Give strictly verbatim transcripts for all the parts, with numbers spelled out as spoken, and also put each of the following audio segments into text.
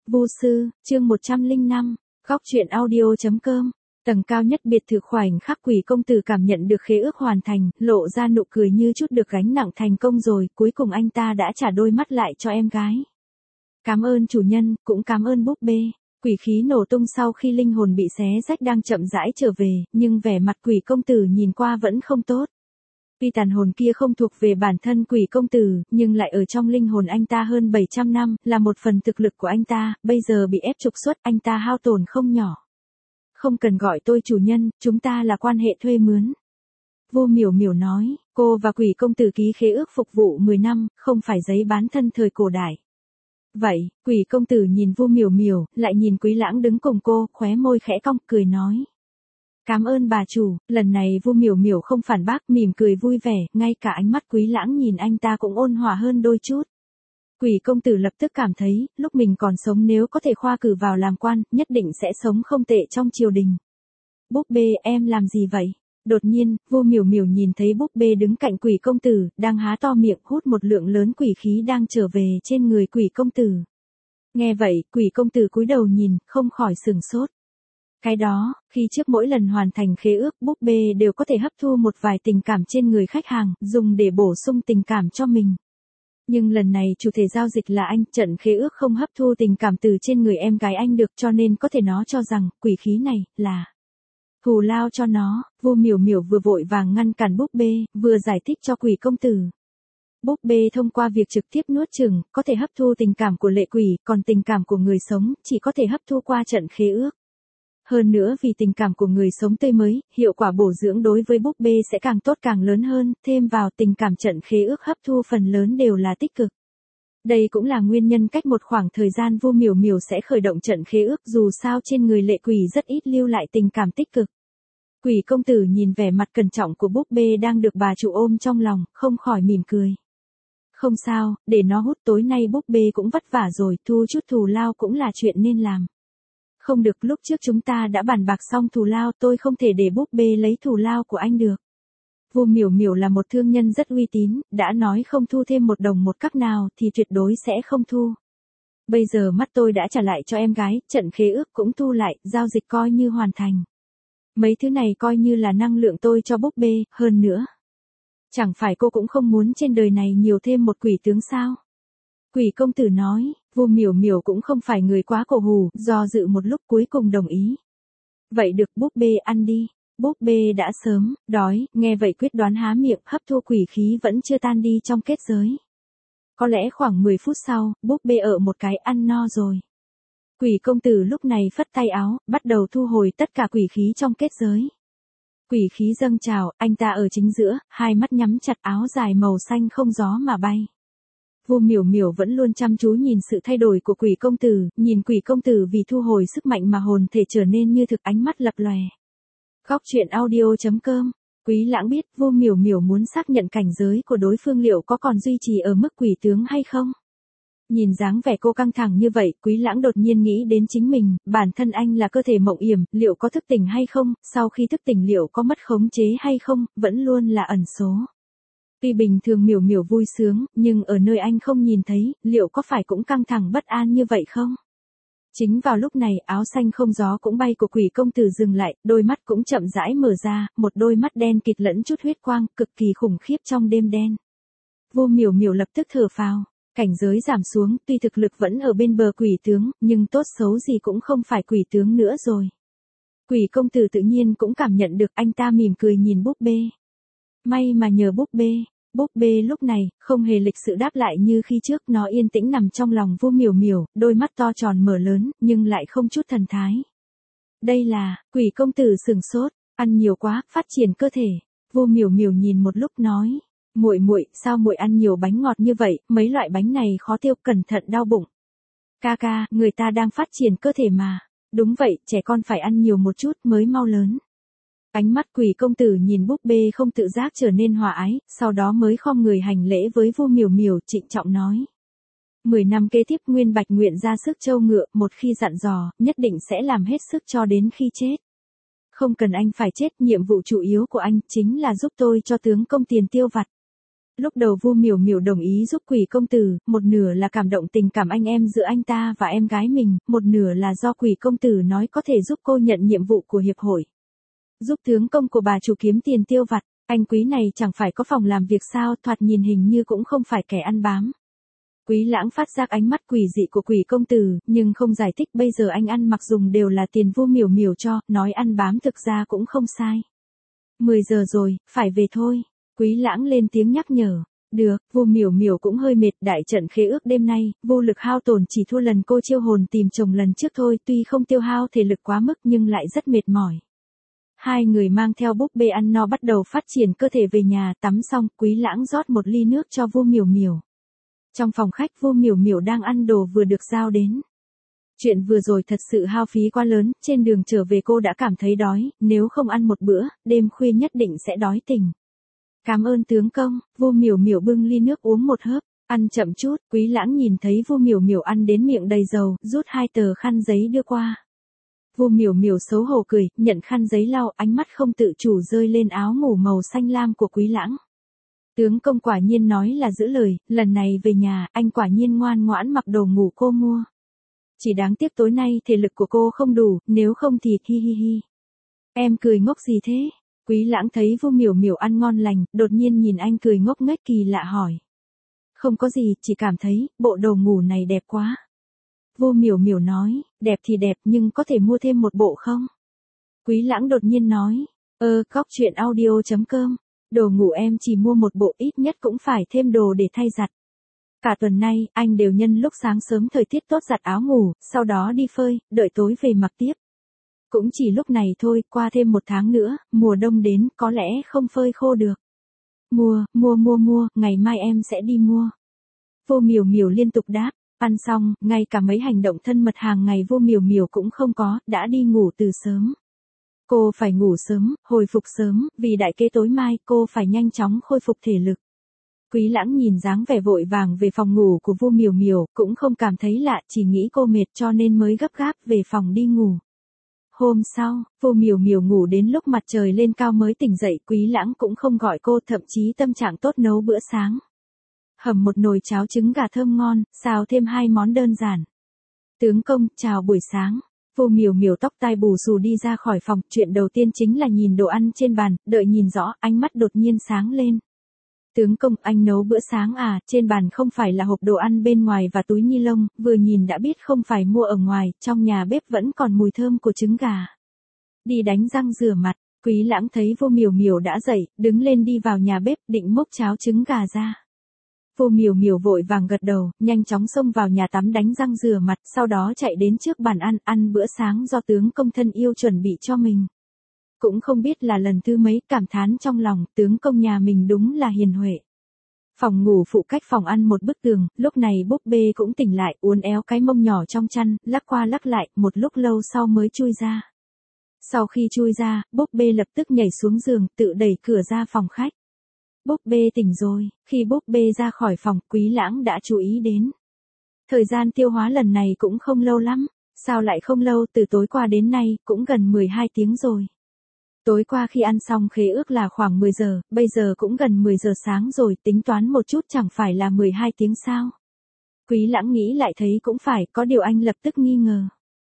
Vô sư, chương một trăm lẻ năm, góc truyện audio.com. Tầng cao nhất biệt thự, khoảnh khắc Quỷ công tử cảm nhận được khế ước hoàn thành, lộ ra nụ cười như chút được gánh nặng thành công rồi, cuối cùng anh ta đã trả đôi mắt lại cho em gái. Cảm ơn chủ nhân, cũng cảm ơn búp bê. Quỷ khí nổ tung sau khi linh hồn bị xé rách đang chậm rãi trở về, nhưng vẻ mặt Quỷ công tử nhìn qua vẫn không tốt. Tuy tàn hồn kia không thuộc về bản thân Quỷ công tử, nhưng lại ở trong linh hồn anh ta hơn bảy trăm năm, là một phần thực lực của anh ta, bây giờ bị ép trục xuất, anh ta hao tổn không nhỏ. Không cần gọi tôi chủ nhân, chúng ta là quan hệ thuê mướn. Vô Miểu Miểu nói, cô và Quỷ công tử ký khế ước phục vụ mười năm, không phải giấy bán thân thời cổ đại. Vậy, Quỷ công tử nhìn Vô Miểu Miểu, lại nhìn Quý Lãng đứng cùng cô, khóe môi khẽ cong, cười nói. Cảm ơn bà chủ. Lần này Vô Miểu Miểu không phản bác, mỉm cười vui vẻ, ngay cả ánh mắt Quý Lãng nhìn anh ta cũng ôn hòa hơn đôi chút. Quỷ công tử lập tức cảm thấy, lúc mình còn sống nếu có thể khoa cử vào làm quan, nhất định sẽ sống không tệ trong triều đình. Búp bê, em làm gì vậy? Đột nhiên, Vô Miểu Miểu nhìn thấy búp bê đứng cạnh Quỷ công tử, đang há to miệng hút một lượng lớn quỷ khí đang trở về trên người Quỷ công tử. Nghe vậy, Quỷ công tử cúi đầu nhìn, không khỏi sửng sốt. Cái đó, khi trước mỗi lần hoàn thành khế ước, búp bê đều có thể hấp thu một vài tình cảm trên người khách hàng, dùng để bổ sung tình cảm cho mình. Nhưng lần này chủ thể giao dịch là anh, trận khế ước không hấp thu tình cảm từ trên người em gái anh được, cho nên có thể nó cho rằng, quỷ khí này, là thù lao cho nó. Vô Miểu Miểu vừa vội vàng ngăn cản búp bê, vừa giải thích cho Quỷ công tử. Búp bê thông qua việc trực tiếp nuốt chửng, có thể hấp thu tình cảm của lệ quỷ, còn tình cảm của người sống, chỉ có thể hấp thu qua trận khế ước. Hơn nữa vì tình cảm của người sống tươi mới, hiệu quả bổ dưỡng đối với búp bê sẽ càng tốt càng lớn hơn, thêm vào tình cảm trận khế ước hấp thu phần lớn đều là tích cực. Đây cũng là nguyên nhân cách một khoảng thời gian Vô Miểu Miểu sẽ khởi động trận khế ước, dù sao trên người lệ quỷ rất ít lưu lại tình cảm tích cực. Quỷ công tử nhìn vẻ mặt cẩn trọng của búp bê đang được bà chủ ôm trong lòng, không khỏi mỉm cười. Không sao, để nó hút, tối nay búp bê cũng vất vả rồi, thu chút thù lao cũng là chuyện nên làm. Không được, lúc trước chúng ta đã bàn bạc xong thù lao, tôi không thể để búp bê lấy thù lao của anh được. Vô Miểu Miểu là một thương nhân rất uy tín, đã nói không thu thêm một đồng một cắc nào thì tuyệt đối sẽ không thu. Bây giờ mắt tôi đã trả lại cho em gái, trận khế ước cũng thu lại, giao dịch coi như hoàn thành. Mấy thứ này coi như là năng lượng tôi cho búp bê, hơn nữa. Chẳng phải cô cũng không muốn trên đời này nhiều thêm một quỷ tướng sao? Quỷ công tử nói. Vô Miểu Miểu cũng không phải người quá cổ hủ, do dự một lúc cuối cùng đồng ý. Vậy được, búp bê ăn đi. Búp bê đã sớm đói, nghe vậy quyết đoán há miệng, hấp thu quỷ khí vẫn chưa tan đi trong kết giới. Có lẽ khoảng mười phút sau, búp bê ở một cái ăn no rồi. Quỷ công tử lúc này phất tay áo, bắt đầu thu hồi tất cả quỷ khí trong kết giới. Quỷ khí dâng trào, anh ta ở chính giữa, hai mắt nhắm chặt, áo dài màu xanh không gió mà bay. Vô Miểu Miểu vẫn luôn chăm chú nhìn sự thay đổi của Quỷ công tử, nhìn Quỷ công tử vì thu hồi sức mạnh mà hồn thể trở nên như thực, ánh mắt lập lòe. Góc truyện audio.com. Quý Lãng biết Vô Miểu Miểu muốn xác nhận cảnh giới của đối phương liệu có còn duy trì ở mức quỷ tướng hay không. Nhìn dáng vẻ cô căng thẳng như vậy, Quý Lãng đột nhiên nghĩ đến chính mình, bản thân anh là cơ thể mộng yểm, liệu có thức tỉnh hay không, sau khi thức tỉnh liệu có mất khống chế hay không, vẫn luôn là ẩn số. Tuy bình thường Miểu Miểu vui sướng, nhưng ở nơi anh không nhìn thấy, liệu có phải cũng căng thẳng bất an như vậy không? Chính vào lúc này, áo xanh không gió cũng bay của Quỷ công tử dừng lại, đôi mắt cũng chậm rãi mở ra, một đôi mắt đen kịt lẫn chút huyết quang, cực kỳ khủng khiếp trong đêm đen. Vô Miểu Miểu lập tức thở phào, cảnh giới giảm xuống, tuy thực lực vẫn ở bên bờ quỷ tướng, nhưng tốt xấu gì cũng không phải quỷ tướng nữa rồi. Quỷ công tử tự nhiên cũng cảm nhận được, anh ta mỉm cười nhìn búp bê. May mà nhờ búp bê. Búp bê lúc này, không hề lịch sự đáp lại như khi trước, nó yên tĩnh nằm trong lòng Vô Miểu Miểu, đôi mắt to tròn mở lớn, nhưng lại không chút thần thái. Đây là, Quỷ công tử sửng sốt, ăn nhiều quá, phát triển cơ thể. Vô Miểu Miểu nhìn một lúc nói, muội muội, sao muội ăn nhiều bánh ngọt như vậy, mấy loại bánh này khó tiêu, cẩn thận đau bụng. Ca ca, người ta đang phát triển cơ thể mà. Đúng vậy, trẻ con phải ăn nhiều một chút mới mau lớn. Ánh mắt Quỷ công tử nhìn búp bê không tự giác trở nên hòa ái, sau đó mới khom người hành lễ với Vô Miểu Miểu, trịnh trọng nói. Mười năm kế tiếp Nguyên Bạch nguyện ra sức trâu ngựa, một khi dặn dò, nhất định sẽ làm hết sức cho đến khi chết. Không cần anh phải chết, nhiệm vụ chủ yếu của anh chính là giúp tôi cho tướng công tiền tiêu vặt. Lúc đầu Vu Miểu Miểu đồng ý giúp Quỷ công tử, một nửa là cảm động tình cảm anh em giữa anh ta và em gái mình, một nửa là do Quỷ công tử nói có thể giúp cô nhận nhiệm vụ của hiệp hội. Giúp tướng công của bà chủ kiếm tiền tiêu vặt, anh Quý này chẳng phải có phòng làm việc sao, thoạt nhìn hình như cũng không phải kẻ ăn bám. Quý Lãng phát giác ánh mắt quỷ dị của Quỷ công tử, nhưng không giải thích bây giờ anh ăn mặc dùng đều là tiền Vu Miểu Miểu cho, nói ăn bám thực ra cũng không sai. mười giờ rồi, phải về thôi. Quý Lãng lên tiếng nhắc nhở. Được, Vu Miểu Miểu cũng hơi mệt, đại trận khế ước đêm nay, vô lực hao tổn chỉ thua lần cô chiêu hồn tìm chồng lần trước thôi, tuy không tiêu hao thể lực quá mức nhưng lại rất mệt mỏi. Hai người mang theo búp bê ăn no bắt đầu phát triển cơ thể về nhà, tắm xong, Quý Lãng rót một ly nước cho Vu Miểu Miểu. Trong phòng khách Vu Miểu Miểu đang ăn đồ vừa được giao đến. Chuyện vừa rồi thật sự hao phí quá lớn, trên đường trở về cô đã cảm thấy đói, nếu không ăn một bữa, đêm khuya nhất định sẽ đói tỉnh. Cảm ơn tướng công, Vu Miểu Miểu bưng ly nước uống một hớp, ăn chậm chút, Quý Lãng nhìn thấy Vu Miểu Miểu ăn đến miệng đầy dầu, rút hai tờ khăn giấy đưa qua. Vu Miểu Miểu xấu hổ cười, nhận khăn giấy lau, ánh mắt không tự chủ rơi lên áo ngủ màu xanh lam của Quý Lãng. Tướng công quả nhiên nói là giữ lời, lần này về nhà, anh quả nhiên ngoan ngoãn mặc đồ ngủ cô mua. Chỉ đáng tiếc tối nay thể lực của cô không đủ, nếu không thì hi hi hi. Em cười ngốc gì thế? Quý Lãng thấy Vu Miểu Miểu ăn ngon lành, đột nhiên nhìn anh cười ngốc nghếch kỳ lạ hỏi. Không có gì, chỉ cảm thấy, bộ đồ ngủ này đẹp quá. Vu Miểu Miểu nói, đẹp thì đẹp nhưng có thể mua thêm một bộ không? Quý Lãng đột nhiên nói, ơ, cóc truyện audio chấm com, đồ ngủ em chỉ mua một bộ, ít nhất cũng phải thêm đồ để thay giặt. Cả tuần nay, anh đều nhân lúc sáng sớm thời tiết tốt giặt áo ngủ, sau đó đi phơi, đợi tối về mặc tiếp. Cũng chỉ lúc này thôi, qua thêm một tháng nữa, mùa đông đến, có lẽ không phơi khô được. Mua, mua mua mua, ngày mai em sẽ đi mua. Vu Miểu Miểu liên tục đáp, ăn xong, ngay cả mấy hành động thân mật hàng ngày Vu Miểu Miểu cũng không có, đã đi ngủ từ sớm. Cô phải ngủ sớm, hồi phục sớm, vì đại kế tối mai cô phải nhanh chóng khôi phục thể lực. Quý Lãng nhìn dáng vẻ vội vàng về phòng ngủ của Vu Miểu Miểu, cũng không cảm thấy lạ, chỉ nghĩ cô mệt cho nên mới gấp gáp về phòng đi ngủ. Hôm sau, Vu Miểu Miểu ngủ đến lúc mặt trời lên cao mới tỉnh dậy, Quý Lãng cũng không gọi cô, thậm chí tâm trạng tốt nấu bữa sáng. Hầm một nồi cháo trứng gà thơm ngon, xào thêm hai món đơn giản. Tướng công, chào buổi sáng. Vu Miểu Miểu tóc tai bù xù đi ra khỏi phòng, chuyện đầu tiên chính là nhìn đồ ăn trên bàn, đợi nhìn rõ, ánh mắt đột nhiên sáng lên. Tướng công, anh nấu bữa sáng à, trên bàn không phải là hộp đồ ăn bên ngoài và túi ni lông, vừa nhìn đã biết không phải mua ở ngoài, trong nhà bếp vẫn còn mùi thơm của trứng gà. Đi đánh răng rửa mặt, Quý Lãng thấy Vu Miểu Miểu đã dậy, đứng lên đi vào nhà bếp, định múc cháo trứng gà ra. Vu Miểu Miểu vội vàng gật đầu, nhanh chóng xông vào nhà tắm đánh răng rửa mặt, sau đó chạy đến trước bàn ăn, ăn bữa sáng do tướng công thân yêu chuẩn bị cho mình. Cũng không biết là lần thứ mấy, cảm thán trong lòng, tướng công nhà mình đúng là hiền huệ. Phòng ngủ phụ cách phòng ăn một bức tường, lúc này búp bê cũng tỉnh lại, uốn éo cái mông nhỏ trong chăn, lắc qua lắc lại, một lúc lâu sau mới chui ra. Sau khi chui ra, búp bê lập tức nhảy xuống giường, tự đẩy cửa ra phòng khách. Búp bê tỉnh rồi, khi búp bê ra khỏi phòng, Quý Lãng đã chú ý đến. Thời gian tiêu hóa lần này cũng không lâu lắm, sao lại không lâu, từ tối qua đến nay, cũng gần mười hai tiếng rồi. Tối qua khi ăn xong khế ước là khoảng mười giờ, bây giờ cũng gần mười giờ sáng rồi, tính toán một chút chẳng phải là mười hai tiếng sao. Quý Lãng nghĩ lại thấy cũng phải, có điều anh lập tức nghi ngờ.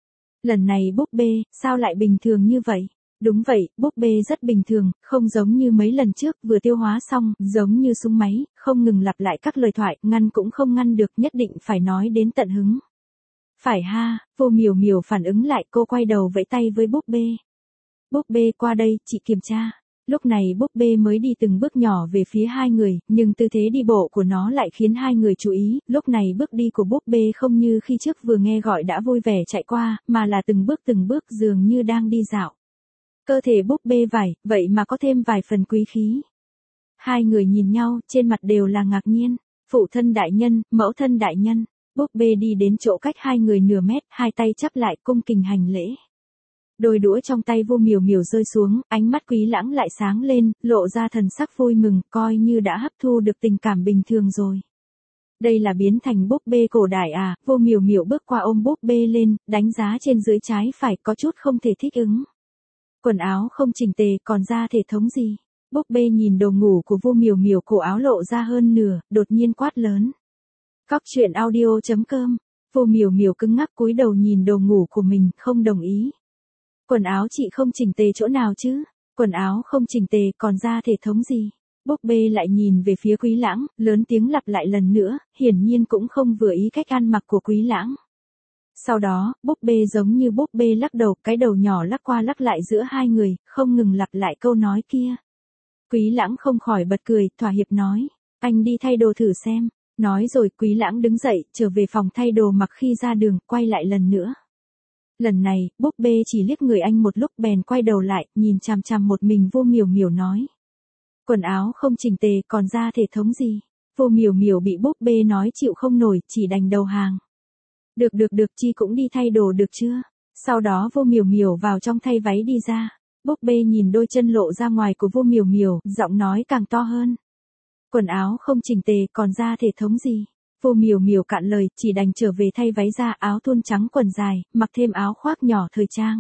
Lần này búp bê, sao lại bình thường như vậy? Đúng vậy, búp bê rất bình thường, không giống như mấy lần trước, vừa tiêu hóa xong, giống như súng máy, không ngừng lặp lại các lời thoại, ngăn cũng không ngăn được, nhất định phải nói đến tận hứng. Phải ha, Vu Miểu Miểu phản ứng lại, cô quay đầu vẫy tay với búp bê. Búp bê qua đây, chị kiểm tra. Lúc này búp bê mới đi từng bước nhỏ về phía hai người, nhưng tư thế đi bộ của nó lại khiến hai người chú ý, lúc này bước đi của búp bê không như khi trước vừa nghe gọi đã vui vẻ chạy qua, mà là từng bước từng bước dường như đang đi dạo. Cơ thể búp bê vải, vậy mà có thêm vài phần quý khí. Hai người nhìn nhau, trên mặt đều là ngạc nhiên. Phụ thân đại nhân, mẫu thân đại nhân. Búp bê đi đến chỗ cách hai người nửa mét, hai tay chắp lại cung kình hành lễ. Đôi đũa trong tay Vu Miểu Miểu rơi xuống, ánh mắt Quý Lãng lại sáng lên, lộ ra thần sắc vui mừng, coi như đã hấp thu được tình cảm bình thường rồi. Đây là biến thành búp bê cổ đại à? Vu Miểu Miểu bước qua ôm búp bê lên, đánh giá trên dưới trái phải, có chút không thể thích ứng. Quần áo không chỉnh tề, còn da thể thống gì? Búp bê nhìn đồ ngủ của Vu Miểu Miểu, cổ áo lộ ra hơn nửa, đột nhiên quát lớn. Cóc truyện audio chấm com. Vu Miểu Miểu cứng ngắc cúi đầu nhìn đồ ngủ của mình, không đồng ý. Quần áo chị không chỉnh tề chỗ nào chứ? Quần áo không chỉnh tề còn ra thể thống gì? Búp bê lại nhìn về phía Quý Lãng, lớn tiếng lặp lại lần nữa, hiển nhiên cũng không vừa ý cách ăn mặc của Quý Lãng. Sau đó, búp bê giống như búp bê lắc đầu, cái đầu nhỏ lắc qua lắc lại giữa hai người, không ngừng lặp lại câu nói kia. Quý Lãng không khỏi bật cười, thỏa hiệp nói, anh đi thay đồ thử xem. Nói rồi Quý Lãng đứng dậy, trở về phòng thay đồ mặc khi ra đường, quay lại lần nữa. Lần này, búp bê chỉ liếc người anh một lúc bèn quay đầu lại, nhìn chằm chằm một mình Vu Miểu Miểu nói. Quần áo không chỉnh tề còn ra thể thống gì? Vu Miểu Miểu bị búp bê nói chịu không nổi, chỉ đành đầu hàng. Được được được, chi cũng đi thay đồ được chưa? Sau đó Vu Miểu Miểu vào trong thay váy đi ra. Búp bê nhìn đôi chân lộ ra ngoài của Vu Miểu Miểu, giọng nói càng to hơn. Quần áo không chỉnh tề còn ra thể thống gì? Vu Miểu Miểu cạn lời, chỉ đành trở về thay váy ra, áo thun trắng quần dài, mặc thêm áo khoác nhỏ thời trang.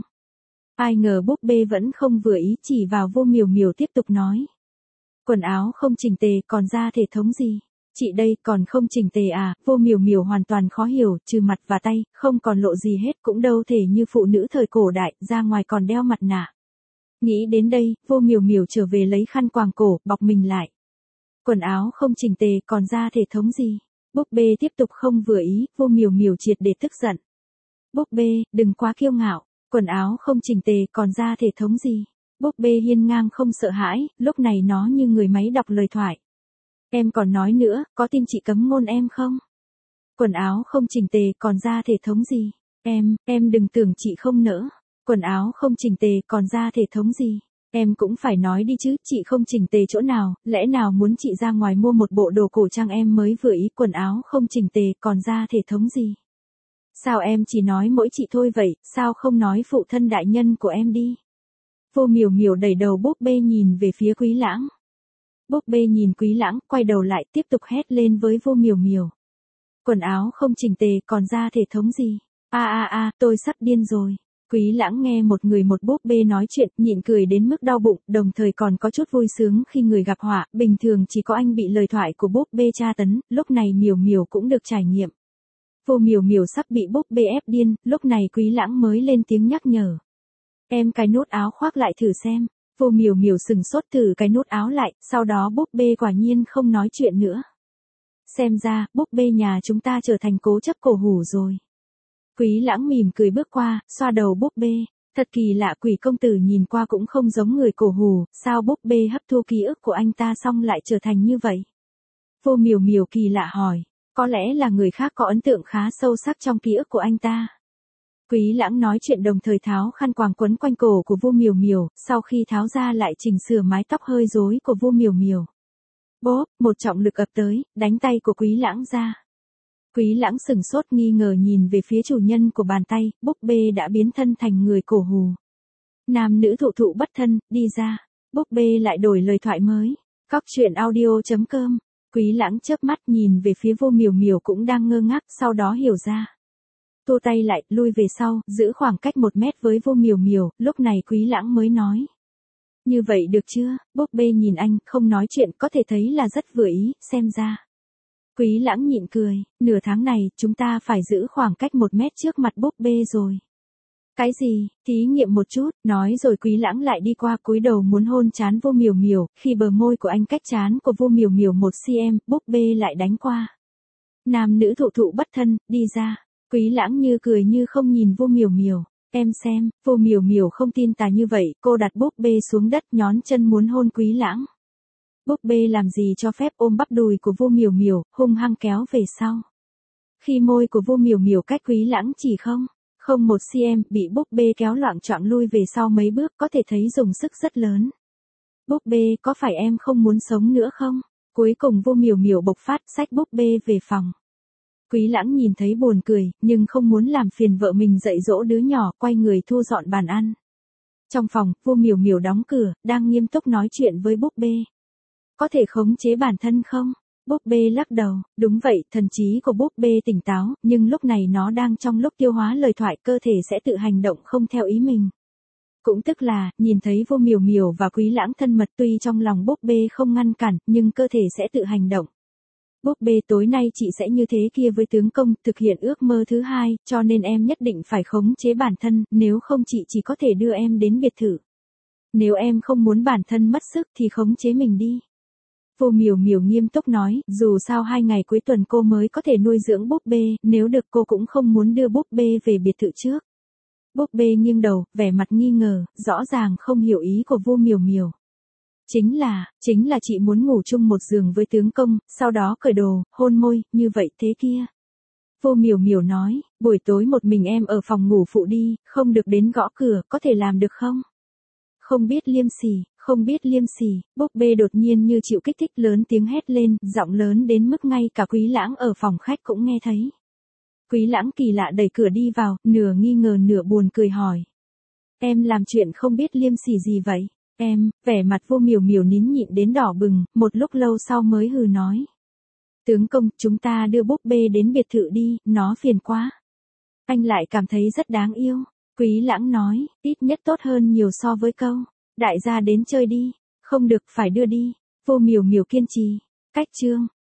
Ai ngờ búp bê vẫn không vừa ý, chỉ vào Vu Miểu Miểu tiếp tục nói. Quần áo không chỉnh tề còn ra thể thống gì? Chị đây còn không chỉnh tề à? Vu Miểu Miểu hoàn toàn khó hiểu, trừ mặt và tay, không còn lộ gì hết, cũng đâu thể như phụ nữ thời cổ đại, ra ngoài còn đeo mặt nạ. Nghĩ đến đây, Vu Miểu Miểu trở về lấy khăn quàng cổ, bọc mình lại. Quần áo không chỉnh tề còn ra thể thống gì? Búp bê tiếp tục không vừa ý, Vu Miểu Miểu triệt để tức giận. Búp bê, đừng quá kiêu ngạo, quần áo không chỉnh tề còn ra thể thống gì? Búp bê hiên ngang không sợ hãi, lúc này nó như người máy đọc lời thoại. Em còn nói nữa, có tin chị cấm ngôn em không? Quần áo không chỉnh tề còn ra thể thống gì? Em, em đừng tưởng chị không nỡ. Quần áo không chỉnh tề còn ra thể thống gì? Em cũng phải nói đi chứ, chị không chỉnh tề chỗ nào, lẽ nào muốn chị ra ngoài mua một bộ đồ cổ trang em mới vừa ý, quần áo không chỉnh tề còn ra thể thống gì? Sao em chỉ nói mỗi chị thôi vậy, sao không nói phụ thân đại nhân của em đi? Vu Miểu Miểu đẩy đầu búp bê nhìn về phía Quý Lãng. Búp bê nhìn Quý Lãng, quay đầu lại tiếp tục hét lên với Vu Miểu Miểu. Quần áo không chỉnh tề còn ra thể thống gì? A a a, tôi sắp điên rồi. Quý Lãng nghe một người một búp bê nói chuyện, nhịn cười đến mức đau bụng, đồng thời còn có chút vui sướng khi người gặp họa, bình thường chỉ có anh bị lời thoại của búp bê tra tấn, lúc này Miểu Miểu cũng được trải nghiệm. Vu Miểu Miểu sắp bị búp bê ép điên, lúc này Quý Lãng mới lên tiếng nhắc nhở. Em cài nút áo khoác lại thử xem. Vu Miểu Miểu sừng sốt thử cái nút áo lại, sau đó búp bê quả nhiên không nói chuyện nữa. Xem ra, búp bê nhà chúng ta trở thành cố chấp cổ hủ rồi. Quý Lãng mỉm cười bước qua, xoa đầu búp bê. Thật kỳ lạ, Quỷ công tử nhìn qua cũng không giống người cổ hủ, sao búp bê hấp thu ký ức của anh ta xong lại trở thành như vậy? Vu Miểu Miểu kỳ lạ hỏi, có lẽ là người khác có ấn tượng khá sâu sắc trong ký ức của anh ta. Quý Lãng nói chuyện đồng thời tháo khăn quàng quấn quanh cổ của Vu Miểu Miểu, sau khi tháo ra lại chỉnh sửa mái tóc hơi rối của Vu Miểu Miểu. Bốp, một trọng lực ập tới, đánh tay của Quý Lãng ra. Quý Lãng sừng sốt nghi ngờ nhìn về phía chủ nhân của bàn tay, búp bê đã biến thân thành người cổ hủ. Nam nữ thụ thụ bất thân, đi ra. Búp bê lại đổi lời thoại mới. Cóc truyện audio chấm com. Quý Lãng chớp mắt nhìn về phía Vu Miểu Miểu cũng đang ngơ ngác, sau đó hiểu ra. Thu tay lại, lui về sau, giữ khoảng cách một mét với Vu Miểu Miểu, lúc này Quý Lãng mới nói. Như vậy được chưa? Búp bê nhìn anh, không nói chuyện, có thể thấy là rất vừa ý, xem ra. Quý Lãng nhịn cười, nửa tháng này, chúng ta phải giữ khoảng cách một mét trước mặt búp bê rồi. Cái gì? Thí nghiệm một chút, nói rồi Quý Lãng lại đi qua cúi đầu muốn hôn trán Vu Miểu Miểu, khi bờ môi của anh cách trán của Vu Miểu Miểu một xăng-ti-mét, búp bê lại đánh qua. Nam nữ thụ thụ bất thân, đi ra. Quý Lãng như cười như không nhìn Vu Miểu Miểu. Em xem, Vu Miểu Miểu không tin tà như vậy, cô đặt búp bê xuống đất nhón chân muốn hôn Quý Lãng. Búp bê làm gì cho phép ôm bắp đùi của Vu Miểu Miểu, hung hăng kéo về sau. Khi môi của Vu Miểu Miểu cách Quý Lãng chỉ không, không một xăng-ti-mét, bị búp bê kéo loạng choạng lui về sau mấy bước, có thể thấy dùng sức rất lớn. Búp bê, có phải em không muốn sống nữa không? Cuối cùng Vu Miểu Miểu bộc phát, xách búp bê về phòng. Quý Lãng nhìn thấy buồn cười, nhưng không muốn làm phiền vợ mình dạy dỗ đứa nhỏ, quay người thu dọn bàn ăn. Trong phòng, Vu Miểu Miểu đóng cửa, đang nghiêm túc nói chuyện với búp bê. Có thể khống chế bản thân không? Búp bê lắc đầu, đúng vậy, thần trí của búp bê tỉnh táo, nhưng lúc này nó đang trong lúc tiêu hóa lời thoại, cơ thể sẽ tự hành động không theo ý mình. Cũng tức là, nhìn thấy Vô Miểu Miểu và Quý Lãng thân mật tuy trong lòng búp bê không ngăn cản, nhưng cơ thể sẽ tự hành động. Búp bê tối nay chị sẽ như thế kia với tướng công, thực hiện ước mơ thứ hai, cho nên em nhất định phải khống chế bản thân, nếu không chị chỉ có thể đưa em đến biệt thự. Nếu em không muốn bản thân mất sức thì khống chế mình đi. Vô Miểu Miểu nghiêm túc nói, dù sao hai ngày cuối tuần cô mới có thể nuôi dưỡng búp bê, nếu được cô cũng không muốn đưa búp bê về biệt thự trước. Búp bê nghiêng đầu, vẻ mặt nghi ngờ, rõ ràng không hiểu ý của Vô Miểu Miểu. Chính là, chính là chị muốn ngủ chung một giường với tướng công, sau đó cởi đồ, hôn môi, như vậy thế kia. Vô Miểu Miểu nói, buổi tối một mình em ở phòng ngủ phụ đi, không được đến gõ cửa, có thể làm được không? Không biết liêm sỉ, không biết liêm sỉ, búp bê đột nhiên như chịu kích thích lớn tiếng hét lên, giọng lớn đến mức ngay cả Quý Lãng ở phòng khách cũng nghe thấy. Quý Lãng kỳ lạ đẩy cửa đi vào, nửa nghi ngờ nửa buồn cười hỏi. Em làm chuyện không biết liêm sỉ gì vậy? Em, vẻ mặt Vô Miểu Miểu nín nhịn đến đỏ bừng, một lúc lâu sau mới hừ nói. Tướng công, chúng ta đưa búp bê đến biệt thự đi, nó phiền quá. Anh lại cảm thấy rất đáng yêu. Quý Lãng nói, ít nhất tốt hơn nhiều so với câu. Đại gia đến chơi đi, không được phải đưa đi. Vô Miểu Miểu kiên trì. Cách chương.